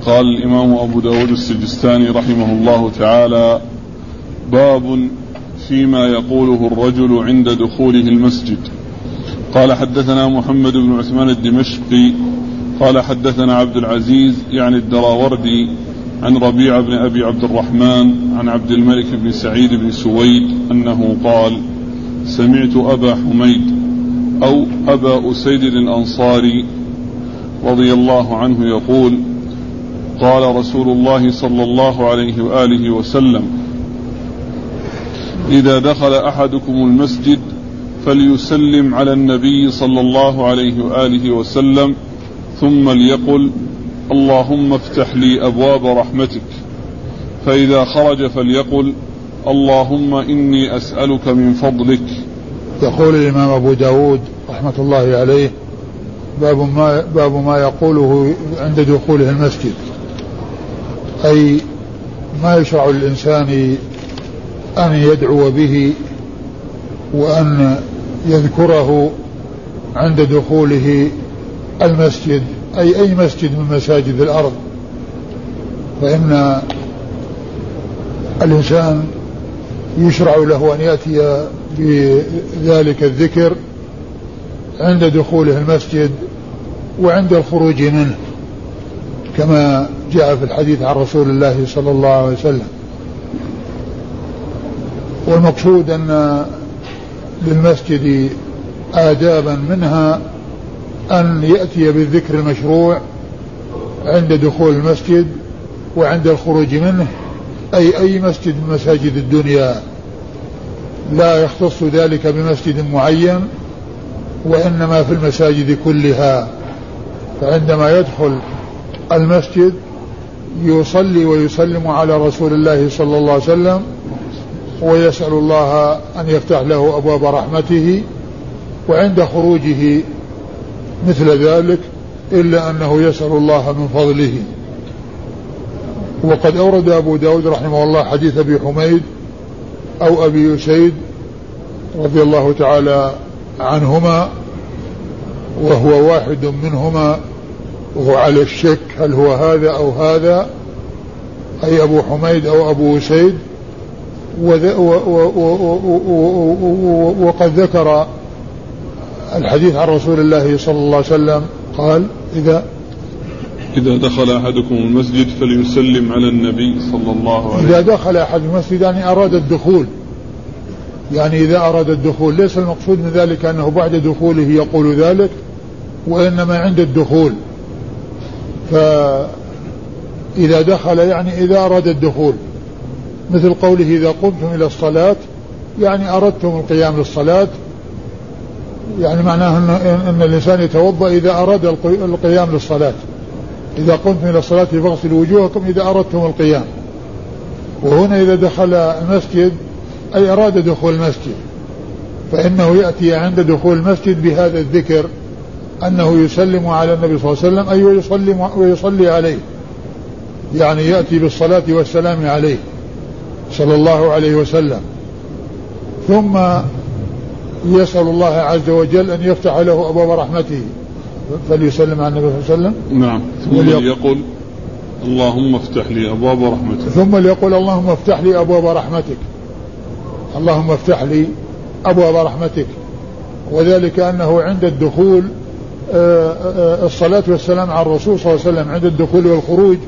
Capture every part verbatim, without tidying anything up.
قال الإمام أبو داود السجستاني رحمه الله تعالى: باب فيما يقوله الرجل عند دخوله المسجد. قال حدثنا محمد بن عثمان الدمشقي قال حدثنا عبد العزيز يعني الدراوردي عن ربيع بن أبي عبد الرحمن عن عبد الملك بن سعيد بن سويد أنه قال: سمعت أبا حميد أو أبا أسيد الأنصاري رضي الله عنه يقول: قال رسول الله صلى الله عليه وآله وسلم: إذا دخل أحدكم المسجد فليسلم على النبي صلى الله عليه وآله وسلم ثم ليقل: اللهم افتح لي أبواب رحمتك. فإذا خرج فليقل: اللهم إني أسألك من فضلك. يقول الإمام أبو داود رحمة الله عليه: باب ما, باب ما يقوله عند دخوله المسجد، أي ما يشرع للإنسان أن يدعو به وأن يذكره عند دخوله المسجد، أي أي مسجد من مساجد الأرض. فإن الإنسان يشرع له أن يأتي بذلك الذكر عند دخوله المسجد وعند الخروج منه، كما جاء في الحديث عن رسول الله صلى الله عليه وسلم. والمقصود أن للمسجد آدابا، منها أن يأتي بالذكر المشروع عند دخول المسجد وعند الخروج منه، أي أي مسجد من مساجد الدنيا، لا يختص ذلك بمسجد معين، وإنما في المساجد كلها. فعندما يدخل المسجد يصلي ويسلم على رسول الله صلى الله عليه وسلم، ويسأل الله أن يفتح له أبواب رحمته، وعند خروجه مثل ذلك، إلا أنه يسأل الله من فضله. وقد أورد أبو داود رحمه الله حديث أبي حميد أو أبي أسيد رضي الله تعالى عنهما، وهو واحد منهما، وهو على الشك هل هو هذا أو هذا، أي أبو حميد أو أبو أسيد. وقد ذكر الحديث عن رسول الله صلى الله عليه وسلم قال: إذا إذا دخل أحدكم المسجد فليسلم على النبي صلى الله عليه وسلم. إذا دخل أحد المسجد يعني أراد الدخول، يعني إذا أراد الدخول، ليس المقصود من ذلك أنه بعد دخوله يقول ذلك، وإنما عند الدخول. فإذا دخل يعني إذا أراد الدخول، مثل قوله: إذا قمتم إلى الصلاة، يعني أردتم القيام للصلاة، يعني معناه أن, أن الإنسان يتوضأ إذا أراد القيام للصلاة. إذا قمتم إلى الصلاة فاغسلوا وجوهكم إذا أردتم القيام. وهنا إذا دخل المسجد أي أراد دخول المسجد، فإنه يأتي عند دخول المسجد بهذا الذكر، أنه يسلم على النبي صلى الله عليه وسلم، أي ويصلي, ويصلي عليه، يعني يأتي بالصلاة والسلام عليه صلى الله عليه وسلم، ثم يسأل الله عز وجل أن يفتح له أبواب رحمته، فليسلم على النبي صلى الله عليه وسلم. نعم. ثم ليقول: اللهم افتح لي أبواب رحمتك. ثم ليقول: اللهم افتح لي أبواب رحمتك، اللهم افتح لي أبواب رحمتك. وذلك أنه عند الدخول الصلاة والسلام على الرسول صلى الله عليه وسلم عند الدخول والخروج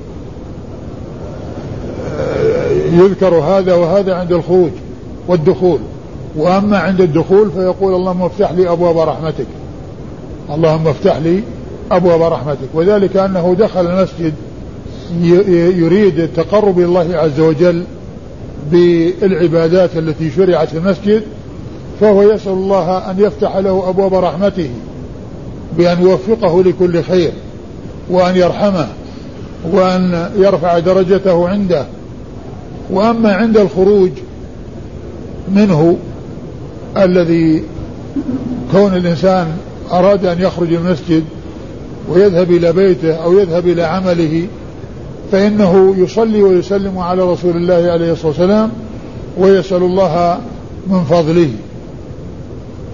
يذكر هذا وهذا عند الخروج والدخول، وأما عند الدخول فيقول: اللهم افتح لي أبواب رحمتك، اللهم افتح لي أبواب رحمتك. وذلك أنه دخل المسجد يريد التقرب إلى الله عز وجل بالعبادات التي شرعت في المسجد، فهو يسأل الله أن يفتح له أبواب رحمته بأن يوفقه لكل خير، وأن يرحمه، وأن يرفع درجته عنده. وأما عند الخروج منه، الذي كون الإنسان أراد أن يخرج من المسجد ويذهب إلى بيته أو يذهب إلى عمله، فإنه يصلي ويسلم على رسول الله عليه الصلاة والسلام ويسأل الله من فضله.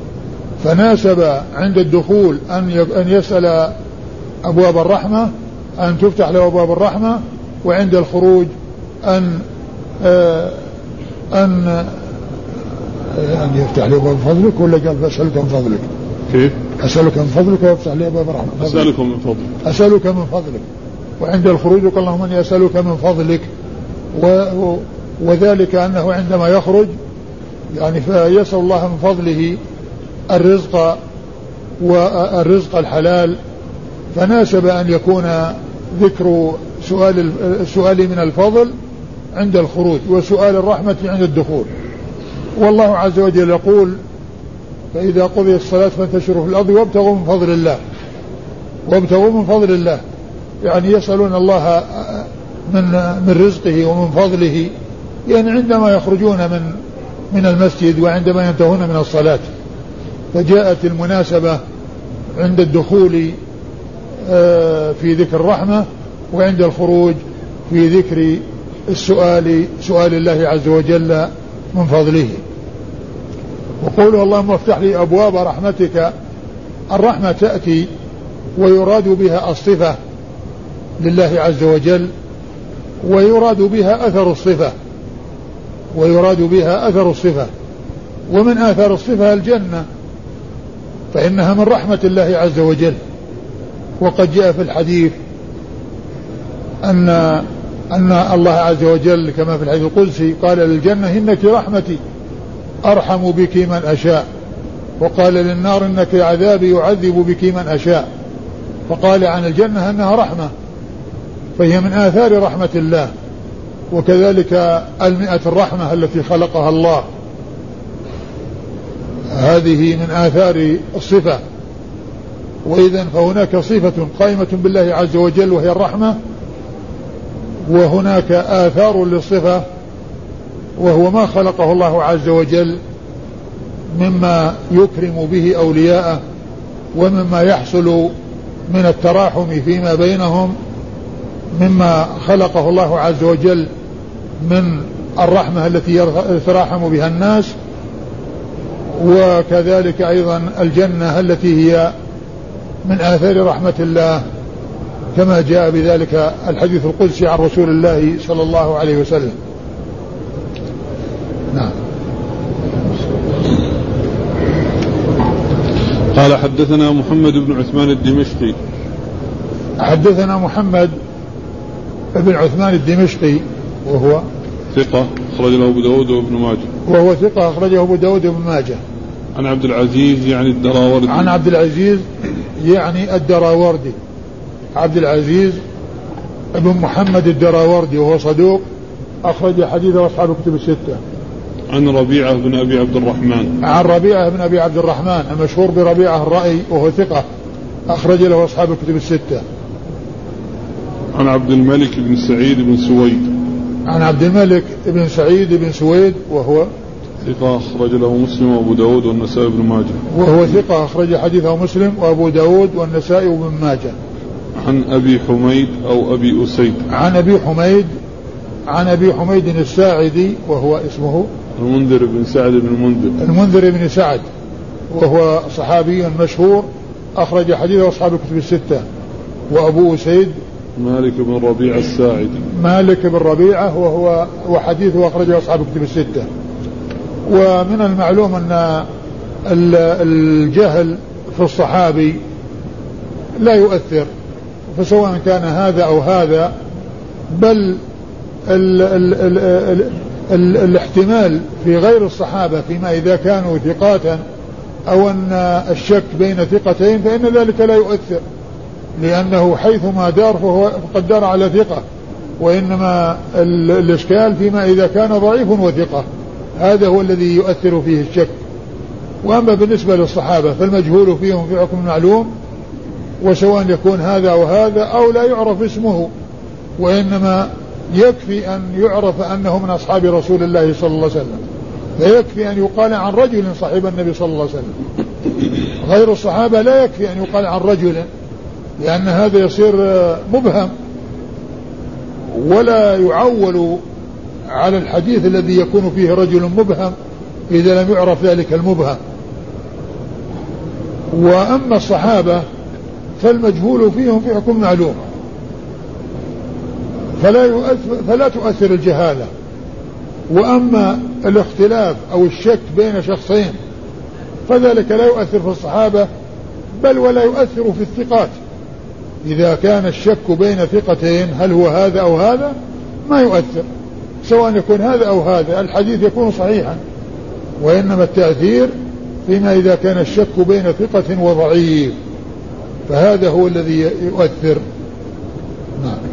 فناسب عند الدخول أن يسأل أبواب الرحمة، أن تفتح له أبواب الرحمة، وعند الخروج أن آه أن أن يفتح لي أبواب فضلك، ولا قال فأسألك من فضلك؟ كيف؟ أسألك من فضلك ويفتح لي أبواب الرحمة. أسألك من فضلك. أسألك من فضلك. وعند الخروج قال اللهم إني أسألك من فضلك، و وذلك أنه عندما يخرج يعني فيسأل الله من فضله الرزق والرزق الحلال، فناسب أن يكون ذكر سؤال السؤال من الفضل عند الخروج وسؤال الرحمة عند الدخول. والله عز وجل يقول فإذا قضي الصلاة فانتشروا في الأرض وابتغوا من فضل الله، وابتغوا من فضل الله يعني يسألون الله من من رزقه ومن فضله، يعني عندما يخرجون من من المسجد وعندما ينتهون من الصلاة. فجاءت المناسبة عند الدخول في ذكر الرحمة، وعند الخروج في ذكر السؤال سؤال الله عز وجل من فضله. وقوله اللهم افتح لي أبواب رحمتك، الرحمة تأتي ويراد بها الصفة لله عز وجل، ويراد بها أثر الصفة ويراد بها أثر الصفة ومن آثار الصفة الجنة، فإنها من رحمة الله عز وجل. وقد جاء في الحديث أن أن الله عز وجل كما في الحديث القدسي قال للجنة إنك رحمتي أرحم بك من أشاء، وقال للنار إنك عذابي يعذب بك من أشاء، فقال عن الجنة أنها رحمة، فهي من آثار رحمة الله. وكذلك المئة الرحمة التي خلقها الله، هذه من آثار الصفة. وإذن فهناك صفة قائمة بالله عز وجل وهي الرحمة، وهناك آثار للصفة وهو ما خلقه الله عز وجل مما يكرم به أولياءه، ومما يحصل من التراحم فيما بينهم، مما خلقه الله عز وجل من الرحمة التي يتراحم بها الناس. وكذلك أيضا الجنة التي هي من آثار رحمة الله، كما جاء بذلك الحديث القدسي عن رسول الله صلى الله عليه وسلم. نعم. قال حدثنا محمد بن عثمان الدمشقي. حدثنا محمد بن عثمان الدمشقي وهو ثقة أخرجه أبو داود وابن ماجه. وهو ثقة أخرجه أبو داود وابن ماجه. عن عبد العزيز يعني الدراوردي. عن عبد العزيز يعني الدراوردي، عبد العزيز ابن محمد الدراوردي، وهو صدوق أخرج حديثه أصحاب الكتب الستة. عن ربيعة بن أبي عبد الرحمن. عن ربيعة بن أبي عبد الرحمن المشهور بربيعة الرأي، وهو ثقة أخرج له أصحاب الكتب الستة. عن عبد الملك بن سعيد بن سويد. عن عبد الملك بن سعيد بن سويد وهو ثقة أخرج له مسلم وأبو داود والنسائي بن ماجه. وهو ثقة أخرج حديثه مسلم وأبو داود والنسائي وابن ماجه. عن أبي حميد أو أبي أسيد. عن أبي حميد عن أبي حميد الساعدي وهو اسمه المنذر بن سعد بن المنذر. المنذر بن سعد، وهو صحابي مشهور أخرج حديثه أصحاب الكتب الستة. وأبو أسيد مالك بن ربيعة الساعدي. مالك بن ربيعة وهو وحديثه أخرجه أصحاب الكتب الستة. ومن المعلوم أن الجهل في الصحابي لا يؤثر، فسواء كان هذا أو هذا، بل ال ال ال ال ال الاحتمال في غير الصحابة فيما إذا كانوا ثقاتا، أو أن الشك بين ثقتين فإن ذلك لا يؤثر، لأنه حيثما دار فهو قد دار على ثقة، وإنما الإشكال فيما إذا كان ضعيف وثقة، هذا هو الذي يؤثر فيه الشك. وأما بالنسبة للصحابة فالمجهول فيهم في حكم معلوم، وسواء يكون هذا أو هذا أو لا يعرف اسمه، وإنما يكفي أن يعرف أنه من أصحاب رسول الله صلى الله عليه وسلم، فيكفي أن يقال عن رجل صاحب النبي صلى الله عليه وسلم. غير الصحابة لا يكفي أن يقال عن رجل، لأن هذا يصير مبهم، ولا يعول على الحديث الذي يكون فيه رجل مبهم إذا لم يعرف ذلك المبهم. وأما الصحابة فالمجهول فيهم في حكم معلوم، فلا يؤثر فلا تؤثر الجهالة. وأما الاختلاف أو الشك بين شخصين فذلك لا يؤثر في الصحابة بل ولا يؤثر في الثقات. إذا كان الشك بين ثقتين هل هو هذا أو هذا ما يؤثر، سواء يكون هذا أو هذا الحديث يكون صحيحا. وإنما التأثير فيما إذا كان الشك بين ثقة وضعيف، فهذا هو الذي يؤثر. نعم.